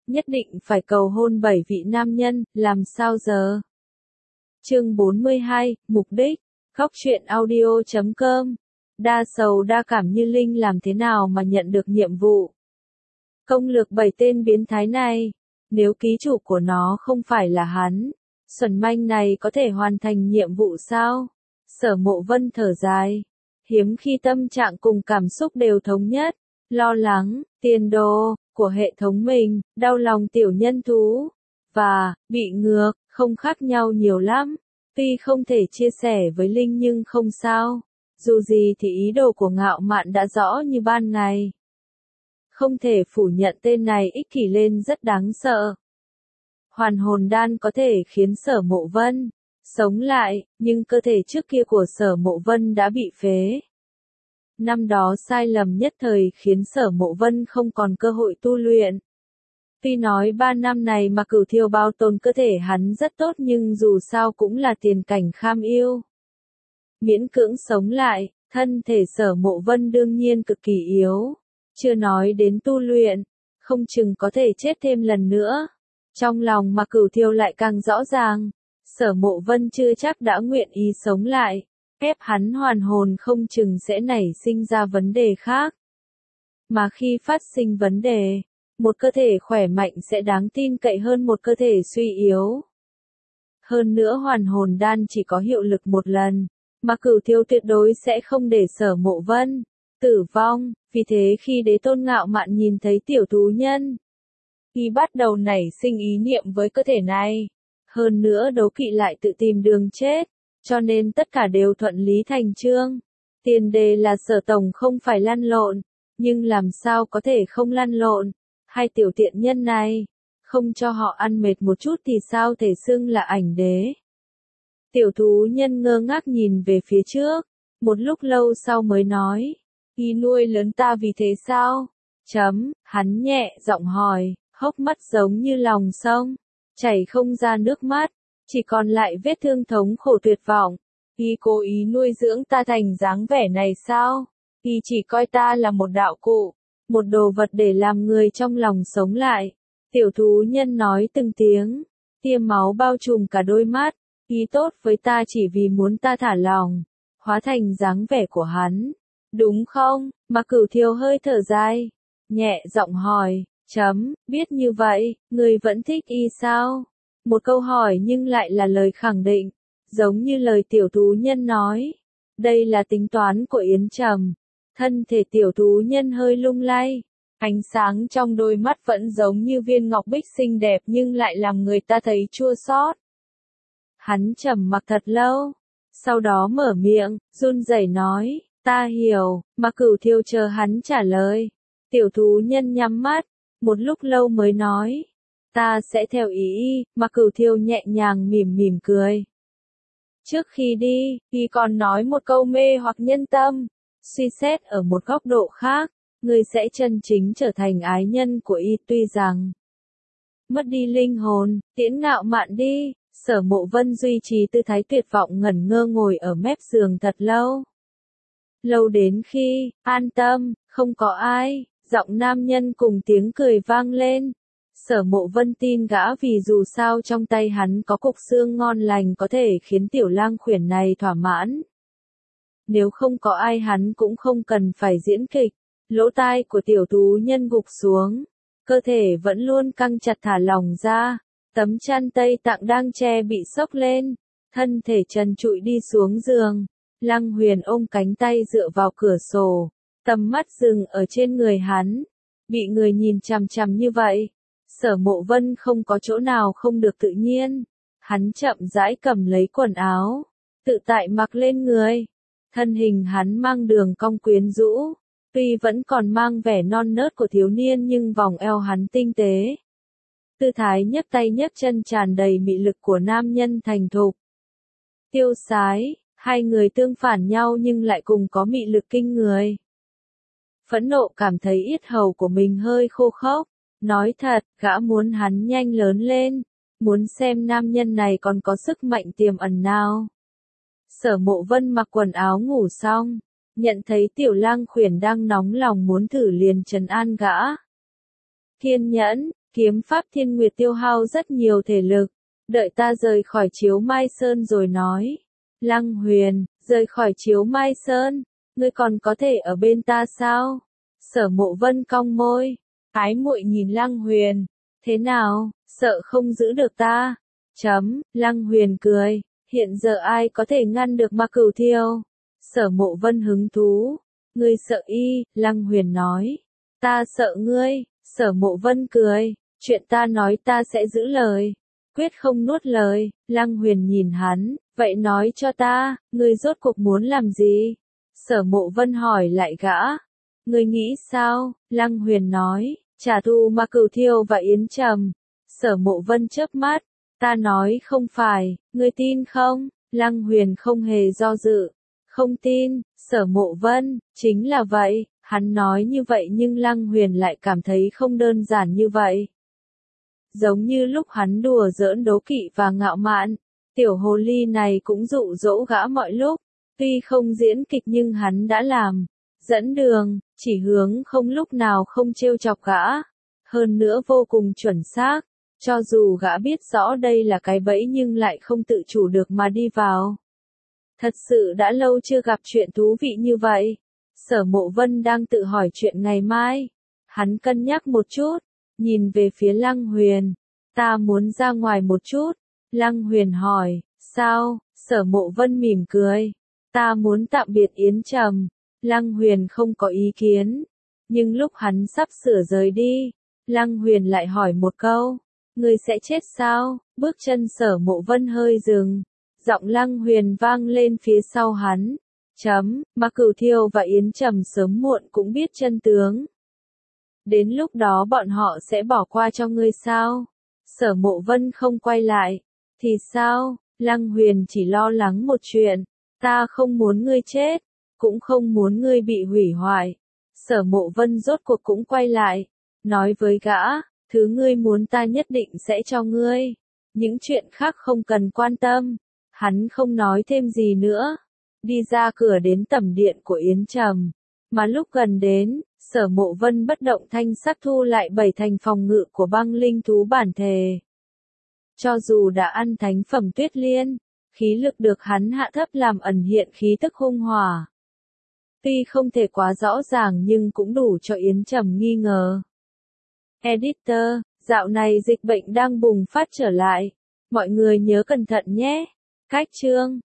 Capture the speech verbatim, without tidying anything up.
nhất định phải cầu hôn bảy vị nam nhân, làm sao giờ? Chương bốn mươi hai, mục đích. Góc truyện audio chấm com. Đa sầu đa cảm như Linh làm thế nào mà nhận được nhiệm vụ? Công lược bảy tên biến thái này, nếu ký chủ của nó không phải là hắn, xuẩn manh này có thể hoàn thành nhiệm vụ sao? Sở Mộ Vân thở dài, hiếm khi tâm trạng cùng cảm xúc đều thống nhất, lo lắng, tiền đồ của hệ thống mình, đau lòng tiểu nhân thú, và bị ngược, không khác nhau nhiều lắm. Tuy không thể chia sẻ với Linh nhưng không sao, dù gì thì ý đồ của Ngạo Mạn đã rõ như ban ngày. Không thể phủ nhận tên này ích kỷ lên rất đáng sợ. Hoàn hồn đan có thể khiến Sở Mộ Vân sống lại, nhưng cơ thể trước kia của Sở Mộ Vân đã bị phế. Năm đó sai lầm nhất thời khiến Sở Mộ Vân không còn cơ hội tu luyện. Tuy nói ba năm này mà Cửu Thiêu bao tồn cơ thể hắn rất tốt nhưng dù sao cũng là tiền cảnh kham yêu. Miễn cưỡng sống lại, thân thể Sở Mộ Vân đương nhiên cực kỳ yếu. Chưa nói đến tu luyện, không chừng có thể chết thêm lần nữa. Trong lòng mà Cửu Thiêu lại càng rõ ràng, Sở Mộ Vân chưa chắc đã nguyện ý sống lại, ép hắn hoàn hồn không chừng sẽ nảy sinh ra vấn đề khác. Mà khi phát sinh vấn đề, một cơ thể khỏe mạnh sẽ đáng tin cậy hơn một cơ thể suy yếu. Hơn nữa hoàn hồn đan chỉ có hiệu lực một lần, mà Cửu Thiêu tuyệt đối sẽ không để Sở Mộ Vân tử vong, vì thế khi Đế Tôn Ngạo Mạn nhìn thấy tiểu thú nhân, y bắt đầu nảy sinh ý niệm với cơ thể này. Hơn nữa đố kỵ lại tự tìm đường chết, cho nên tất cả đều thuận lý thành chương. Tiền đề là Sở tổng không phải lăn lộn, nhưng làm sao có thể không lăn lộn, hai tiểu tiện nhân này, không cho họ ăn mệt một chút thì sao thể xưng là ảnh đế. Tiểu thú nhân ngơ ngác nhìn về phía trước, một lúc lâu sau mới nói, y nuôi lớn ta vì thế sao? Chấm, hắn nhẹ giọng hỏi, hốc mắt giống như lòng sông, chảy không ra nước mắt, chỉ còn lại vết thương thống khổ tuyệt vọng. Y cố ý nuôi dưỡng ta thành dáng vẻ này sao? Y chỉ coi ta là một đạo cụ, một đồ vật để làm người trong lòng sống lại. Tiểu thú nhân nói từng tiếng, tia máu bao trùm cả đôi mắt. Y tốt với ta chỉ vì muốn ta thả lòng, hóa thành dáng vẻ của hắn. Đúng không? Mà Cửu Thiêu hơi thở dài, nhẹ giọng hỏi, chấm, biết như vậy, người vẫn thích y sao? Một câu hỏi nhưng lại là lời khẳng định, giống như lời tiểu thú nhân nói. Đây là tính toán của Yến Trầm. Thân thể tiểu thú nhân hơi lung lay, ánh sáng trong đôi mắt vẫn giống như viên ngọc bích xinh đẹp nhưng lại làm người ta thấy chua xót. Hắn trầm mặc thật lâu, sau đó mở miệng, run rẩy nói, ta hiểu, mà Cửu Thiêu chờ hắn trả lời. Tiểu thú nhân nhắm mắt, một lúc lâu mới nói, ta sẽ theo ý y, mà Cửu Thiêu nhẹ nhàng mỉm mỉm cười. Trước khi đi, y còn nói một câu mê hoặc nhân tâm, suy xét ở một góc độ khác, người sẽ chân chính trở thành ái nhân của y tuy rằng mất đi linh hồn, tiễn Ngạo Mạn đi. Sở Mộ Vân duy trì tư thái tuyệt vọng ngẩn ngơ ngồi ở mép giường thật lâu. Lâu đến khi, an tâm, không có ai, giọng nam nhân cùng tiếng cười vang lên. Sở Mộ Vân tin gã vì dù sao trong tay hắn có cục xương ngon lành có thể khiến tiểu lang khuyển này thỏa mãn. Nếu không có ai hắn cũng không cần phải diễn kịch. Lỗ tai của tiểu thú nhân gục xuống, cơ thể vẫn luôn căng chặt thả lỏng ra. Tấm chăn Tây Tạng đang che bị xốc lên, thân thể trần trụi đi xuống giường. Lăng Huyền ôm cánh tay dựa vào cửa sổ, tầm mắt dừng ở trên người hắn. Bị người nhìn chằm chằm như vậy, Sở Mộ Vân không có chỗ nào không được tự nhiên. Hắn chậm rãi cầm lấy quần áo, tự tại mặc lên người. Thân hình hắn mang đường cong quyến rũ, tuy vẫn còn mang vẻ non nớt của thiếu niên nhưng vòng eo hắn tinh tế. Tư thái nhấc tay nhấc chân tràn đầy mị lực của nam nhân thành thục. Tiêu sái, hai người tương phản nhau nhưng lại cùng có mị lực kinh người. Phẫn nộ cảm thấy yết hầu của mình hơi khô khốc, nói thật, gã muốn hắn nhanh lớn lên, muốn xem nam nhân này còn có sức mạnh tiềm ẩn nào. Sở Mộ Vân mặc quần áo ngủ xong, nhận thấy tiểu lang khuyển đang nóng lòng muốn thử liền trấn an gã. Kiên nhẫn, Kiếm pháp Thiên Nguyệt tiêu hao rất nhiều thể lực, đợi ta rời khỏi Chiếu Mai Sơn rồi nói. Lăng Huyền, rời khỏi Chiếu Mai Sơn, ngươi còn có thể ở bên ta sao? Sở Mộ Vân cong môi, ái muội nhìn Lăng Huyền, thế nào, sợ không giữ được ta? Chấm, Lăng Huyền cười, hiện giờ ai có thể ngăn được Ma Cửu Thiêu? Sở Mộ Vân hứng thú, ngươi sợ y, Lăng Huyền nói, ta sợ ngươi, Sở Mộ Vân cười, chuyện ta nói ta sẽ giữ lời, quyết không nuốt lời. Lăng Huyền nhìn hắn, vậy nói cho ta, ngươi rốt cuộc muốn làm gì? Sở Mộ Vân hỏi lại gã, ngươi nghĩ sao? Lăng Huyền nói, trả thù Ma Cửu Thiêu và Yến Trầm. Sở Mộ Vân chớp mắt, ta nói không phải, ngươi tin không? Lăng Huyền không hề do dự, không tin. Sở Mộ Vân, chính là vậy. Hắn nói như vậy nhưng Lăng Huyền lại cảm thấy không đơn giản như vậy. Giống như lúc hắn đùa giỡn đố kỵ và ngạo mạn, tiểu hồ ly này cũng dụ dỗ gã mọi lúc, tuy không diễn kịch nhưng hắn đã làm, dẫn đường, chỉ hướng không lúc nào không trêu chọc gã, hơn nữa vô cùng chuẩn xác, cho dù gã biết rõ đây là cái bẫy nhưng lại không tự chủ được mà đi vào. Thật sự đã lâu chưa gặp chuyện thú vị như vậy. Sở Mộ Vân đang tự hỏi chuyện ngày mai. Hắn cân nhắc một chút, nhìn về phía Lăng Huyền. Ta muốn ra ngoài một chút. Lăng Huyền hỏi, sao? Sở Mộ Vân mỉm cười. Ta muốn tạm biệt Yến Trầm. Lăng Huyền không có ý kiến. Nhưng lúc hắn sắp sửa rời đi, Lăng Huyền lại hỏi một câu. Ngươi sẽ chết sao? Bước chân Sở Mộ Vân hơi dừng. Giọng Lăng Huyền vang lên phía sau hắn. Chấm, Ma Cửu Thiêu và Yến Trầm sớm muộn cũng biết chân tướng. Đến lúc đó bọn họ sẽ bỏ qua cho ngươi sao? Sở Mộ Vân không quay lại. Thì sao? Lăng Huyền chỉ lo lắng một chuyện. Ta không muốn ngươi chết, cũng không muốn ngươi bị hủy hoại. Sở Mộ Vân rốt cuộc cũng quay lại. Nói với gã, thứ ngươi muốn ta nhất định sẽ cho ngươi. Những chuyện khác không cần quan tâm. Hắn không nói thêm gì nữa. Đi ra cửa đến tẩm điện của Yến Trầm. Mà lúc gần đến, Sở Mộ Vân bất động thanh sắc thu lại bảy thành phòng ngự của băng linh thú bản thể. Cho dù đã ăn thánh phẩm Tuyết Liên, khí lực được hắn hạ thấp làm ẩn hiện khí tức hung hỏa. Tuy không thể quá rõ ràng nhưng cũng đủ cho Yến Trầm nghi ngờ. Editor, dạo này dịch bệnh đang bùng phát trở lại. Mọi người nhớ cẩn thận nhé. Cách chương